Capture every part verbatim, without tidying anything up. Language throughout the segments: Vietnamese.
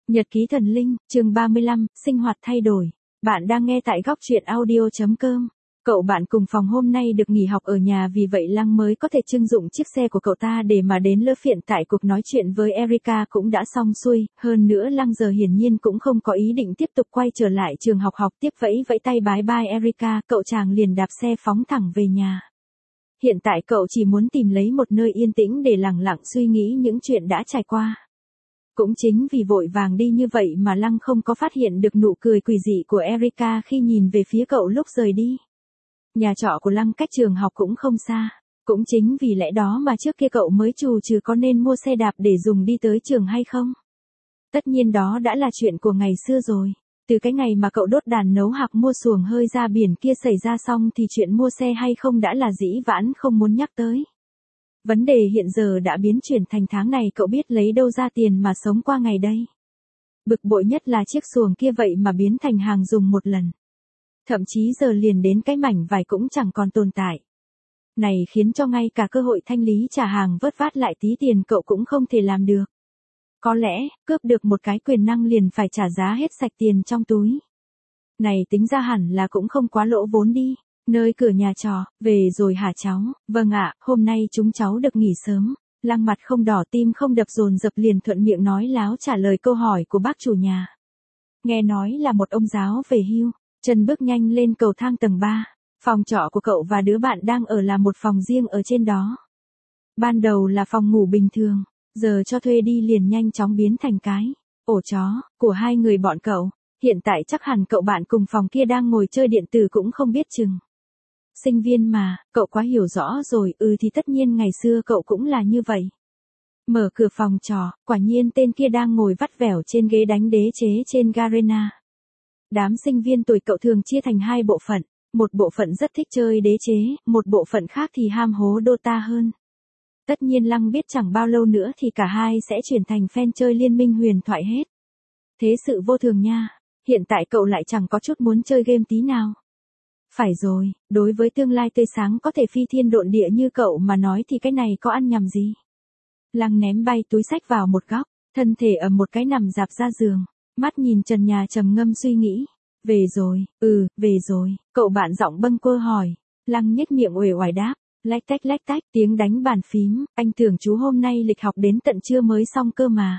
Nhật ký thần linh, chương ba mươi lăm, sinh hoạt thay đổi. Bạn đang nghe tại góc truyện audio chấm com. Cậu bạn cùng phòng hôm nay được nghỉ học ở nhà, vì vậy Lăng mới có thể trưng dụng chiếc xe của cậu ta để mà đến lỡ phiện. Tại cuộc nói chuyện với Erica cũng đã xong xuôi, hơn nữa Lăng giờ hiển nhiên cũng không có ý định tiếp tục quay trở lại trường học học tiếp. Vẫy vẫy tay bye bye Erica, cậu chàng liền đạp xe phóng thẳng về nhà. Hiện tại cậu chỉ muốn tìm lấy một nơi yên tĩnh để lặng lặng suy nghĩ những chuyện đã trải qua. Cũng chính vì vội vàng đi như vậy mà Lăng không có phát hiện được nụ cười quỷ dị của Erica khi nhìn về phía cậu lúc rời đi. Nhà trọ của Lăng cách trường học cũng không xa. Cũng chính vì lẽ đó mà trước kia cậu mới chù trừ có nên mua xe đạp để dùng đi tới trường hay không. Tất nhiên đó đã là chuyện của ngày xưa rồi. Từ cái ngày mà cậu đốt đàn nấu hạc mua xuồng hơi ra biển kia xảy ra xong thì chuyện mua xe hay không đã là dĩ vãng không muốn nhắc tới. Vấn đề hiện giờ đã biến chuyển thành tháng này cậu biết lấy đâu ra tiền mà sống qua ngày đây. Bực bội nhất là chiếc xuồng kia vậy mà biến thành hàng dùng một lần. Thậm chí giờ liền đến cái mảnh vải cũng chẳng còn tồn tại. Này khiến cho ngay cả cơ hội thanh lý trả hàng vớt vát lại tí tiền cậu cũng không thể làm được. Có lẽ, cướp được một cái quyền năng liền phải trả giá hết sạch tiền trong túi. Này tính ra hẳn là cũng không quá lỗ vốn đi. Nơi cửa nhà trọ, về rồi hả cháu? Vâng ạ, hôm nay chúng cháu được nghỉ sớm. Lăng mặt không đỏ tim không đập dồn dập liền thuận miệng nói láo trả lời câu hỏi của bác chủ nhà. Nghe nói là một ông giáo về hưu, chân bước nhanh lên cầu thang tầng ba. Phòng trọ của cậu và đứa bạn đang ở là một phòng riêng ở trên đó. Ban đầu là phòng ngủ bình thường, giờ cho thuê đi liền nhanh chóng biến thành cái ổ chó của hai người bọn cậu. Hiện tại chắc hẳn cậu bạn cùng phòng kia đang ngồi chơi điện tử cũng không biết chừng. Sinh viên mà, cậu quá hiểu rõ rồi. Ừ thì tất nhiên ngày xưa cậu cũng là như vậy. Mở cửa phòng trò, quả nhiên tên kia đang ngồi vắt vẻo trên ghế đánh đế chế trên Garena. Đám sinh viên tuổi cậu thường chia thành hai bộ phận. Một bộ phận rất thích chơi đế chế, một bộ phận khác thì ham hố Dota hơn. Tất nhiên Lăng biết chẳng bao lâu nữa thì cả hai sẽ chuyển thành fan chơi Liên minh huyền thoại hết. Thế sự vô thường nha. Hiện tại cậu lại chẳng có chút muốn chơi game tí nào. Phải rồi, đối với tương lai tươi sáng có thể phi thiên độn địa như cậu mà nói thì cái này có ăn nhầm gì. Lăng ném bay túi xách vào một góc, thân thể ở một cái nằm dạp ra giường, mắt nhìn trần nhà trầm ngâm suy nghĩ. Về rồi, ừ, về rồi, cậu bạn giọng bâng quơ hỏi. Lăng nhếch miệng uể oải đáp, lách tách lách tách tiếng đánh bàn phím, anh tưởng chú hôm nay lịch học đến tận trưa mới xong cơ mà.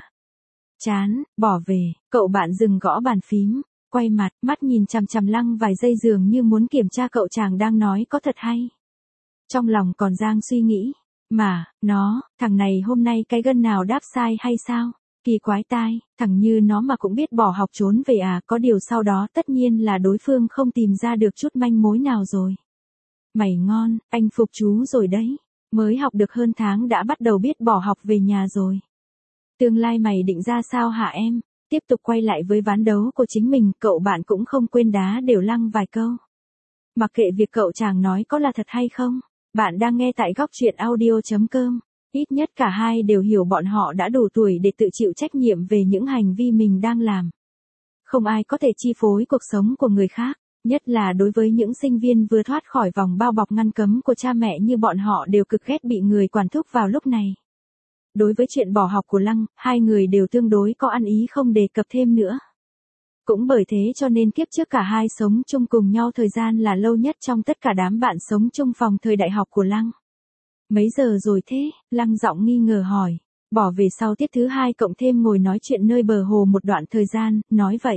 Chán, bỏ về, cậu bạn dừng gõ bàn phím. Quay mặt, mắt nhìn chằm chằm Lăng vài giây dường như muốn kiểm tra cậu chàng đang nói có thật hay. Trong lòng còn giang suy nghĩ. Mà, nó, thằng này hôm nay cái gân nào đáp sai hay sao? Kỳ quái tai, thằng như nó mà cũng biết bỏ học trốn về à? Có điều sau đó tất nhiên là đối phương không tìm ra được chút manh mối nào rồi. Mày ngon, anh phục chú rồi đấy. Mới học được hơn tháng đã bắt đầu biết bỏ học về nhà rồi. Tương lai mày định ra sao hả em? Tiếp tục quay lại với ván đấu của chính mình, cậu bạn cũng không quên đá đều Lăng vài câu. Mặc kệ việc cậu chàng nói có là thật hay không, bạn đang nghe tại góc truyện audio chấm com. Ít nhất cả hai đều hiểu bọn họ đã đủ tuổi để tự chịu trách nhiệm về những hành vi mình đang làm. Không ai có thể chi phối cuộc sống của người khác, nhất là đối với những sinh viên vừa thoát khỏi vòng bao bọc ngăn cấm của cha mẹ như bọn họ đều cực ghét bị người quản thúc vào lúc này. Đối với chuyện bỏ học của Lăng, hai người đều tương đối có ăn ý không đề cập thêm nữa. Cũng bởi thế cho nên kiếp trước cả hai sống chung cùng nhau thời gian là lâu nhất trong tất cả đám bạn sống chung phòng thời đại học của Lăng. Mấy giờ rồi thế? Lăng giọng nghi ngờ hỏi. Bỏ về sau tiết thứ hai cộng thêm ngồi nói chuyện nơi bờ hồ một đoạn thời gian, nói vậy.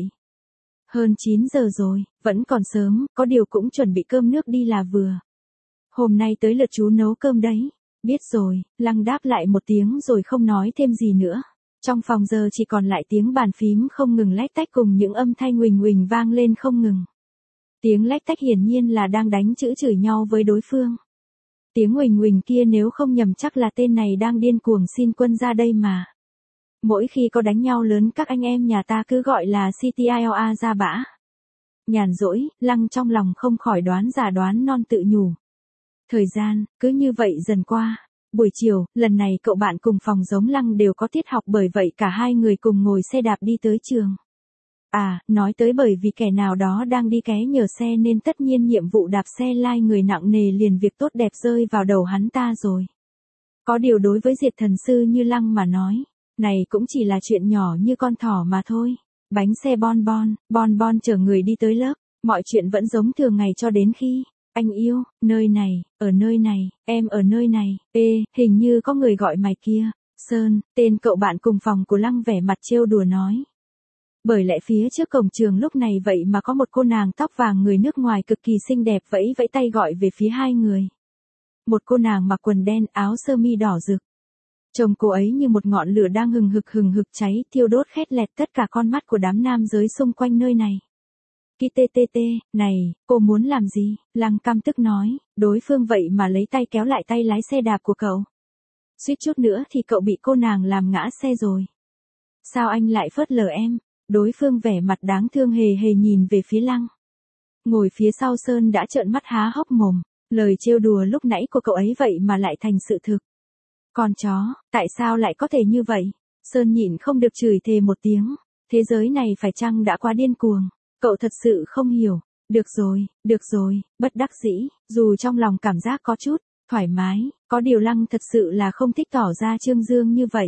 Hơn chín giờ rồi, vẫn còn sớm, có điều cũng chuẩn bị cơm nước đi là vừa. Hôm nay tới lượt chú nấu cơm đấy. Biết rồi, Lăng đáp lại một tiếng rồi không nói thêm gì nữa. Trong phòng giờ chỉ còn lại tiếng bàn phím không ngừng lách tách cùng những âm thanh huỳnh huỳnh vang lên không ngừng. Tiếng lách tách hiển nhiên là đang đánh chữ chửi nhau với đối phương. Tiếng huỳnh huỳnh kia nếu không nhầm chắc là tên này đang điên cuồng xin quân ra đây mà. Mỗi khi có đánh nhau lớn các anh em nhà ta cứ gọi là xê tê i o a ra bã. Nhàn rỗi, Lăng trong lòng không khỏi đoán già đoán non tự nhủ. Thời gian, cứ như vậy dần qua. Buổi chiều, lần này cậu bạn cùng phòng giống Lăng đều có tiết học bởi vậy cả hai người cùng ngồi xe đạp đi tới trường. À, nói tới bởi vì kẻ nào đó đang đi ké nhờ xe nên tất nhiên nhiệm vụ đạp xe lai người nặng nề liền việc tốt đẹp rơi vào đầu hắn ta rồi. Có điều đối với Diệt thần sư như Lăng mà nói, Này cũng chỉ là chuyện nhỏ như con thỏ mà thôi. Bánh xe bon bon, bon bon chở người đi tới lớp, mọi chuyện vẫn giống thường ngày cho đến khi, anh yêu, nơi này, ở nơi này, em ở nơi này, ê, hình như có người gọi mày kia. Sơn, tên cậu bạn cùng phòng của Lăng vẻ mặt trêu đùa nói. Bởi lẽ phía trước cổng trường lúc này vậy mà có một cô nàng tóc vàng người nước ngoài cực kỳ xinh đẹp vẫy vẫy tay gọi về phía hai người. Một cô nàng mặc quần đen áo sơ mi đỏ rực. Trông cô ấy như một ngọn lửa đang hừng hực hừng hực cháy thiêu đốt khét lẹt tất cả con mắt của đám nam giới xung quanh nơi này. Ki tê tê tê, này, cô muốn làm gì? Lăng căm tức nói, đối phương vậy mà lấy tay kéo lại tay lái xe đạp của cậu. Suýt chút nữa thì cậu bị cô nàng làm ngã xe rồi. Sao anh lại phớt lờ em? Đối phương vẻ mặt đáng thương hề hề nhìn về phía Lăng. Ngồi phía sau Sơn đã trợn mắt há hốc mồm, lời trêu đùa lúc nãy của cậu ấy vậy mà lại thành sự thực. Con chó, tại sao lại có thể như vậy? Sơn nhịn không được chửi thề một tiếng. Thế giới này phải chăng đã quá điên cuồng? Cậu thật sự không hiểu. Được rồi, được rồi, bất đắc dĩ, dù trong lòng cảm giác có chút thoải mái, có điều Lăng thật sự là không thích tỏ ra trương dương như vậy.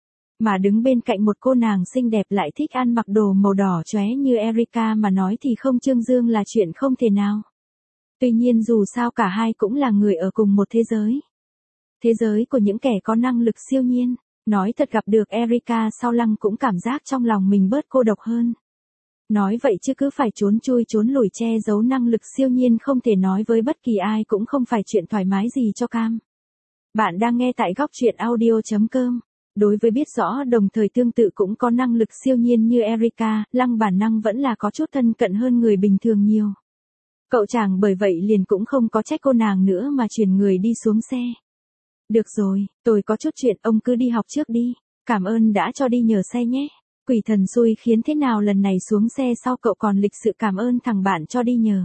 Mà đứng bên cạnh một cô nàng xinh đẹp lại thích ăn mặc đồ màu đỏ chóe như Erika mà nói thì không trương dương là chuyện không thể nào. Tuy nhiên dù sao cả hai cũng là người ở cùng một thế giới. Thế giới của những kẻ có năng lực siêu nhiên. Nói thật gặp được Erika sau Lăng cũng cảm giác trong lòng mình bớt cô độc hơn. Nói vậy chứ cứ phải trốn chui trốn lùi che giấu năng lực siêu nhiên không thể nói với bất kỳ ai cũng không phải chuyện thoải mái gì cho cam. Bạn đang nghe tại góc truyện audio.com. Đối với biết rõ đồng thời tương tự cũng có năng lực siêu nhiên như Erika, Lăng bản năng vẫn là có chút thân cận hơn người bình thường nhiều. Cậu chàng bởi vậy liền cũng không có trách cô nàng nữa mà chuyển người đi xuống xe. Được rồi, tôi có chút chuyện ông cứ đi học trước đi. Cảm ơn đã cho đi nhờ xe nhé. Quỷ thần xui khiến thế nào lần này xuống xe sau cậu còn lịch sự cảm ơn thằng bạn cho đi nhờ.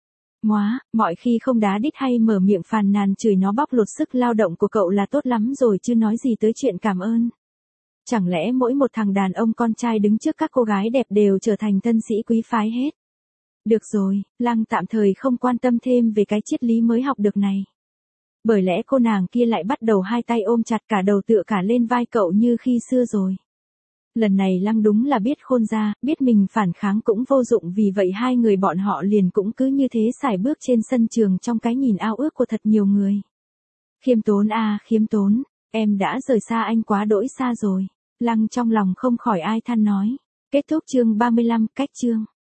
Móa, mọi khi không đá đít hay mở miệng phàn nàn chửi nó bóc lột sức lao động của cậu là tốt lắm rồi chứ nói gì tới chuyện cảm ơn. Chẳng lẽ mỗi một thằng đàn ông con trai đứng trước các cô gái đẹp đều trở thành thân sĩ quý phái hết? Được rồi, Lăng tạm thời không quan tâm thêm về cái triết lý mới học được này. Bởi lẽ cô nàng kia lại bắt đầu hai tay ôm chặt cả đầu tựa cả lên vai cậu như khi xưa rồi. Lần này Lăng đúng là biết khôn ra, biết mình phản kháng cũng vô dụng vì vậy hai người bọn họ liền cũng cứ như thế sải bước trên sân trường trong cái nhìn ao ước của thật nhiều người. Khiêm tốn à, khiêm tốn, em đã rời xa anh quá đỗi xa rồi. Lăng trong lòng không khỏi ai than nói. Kết thúc chương ba mươi lăm, cách chương.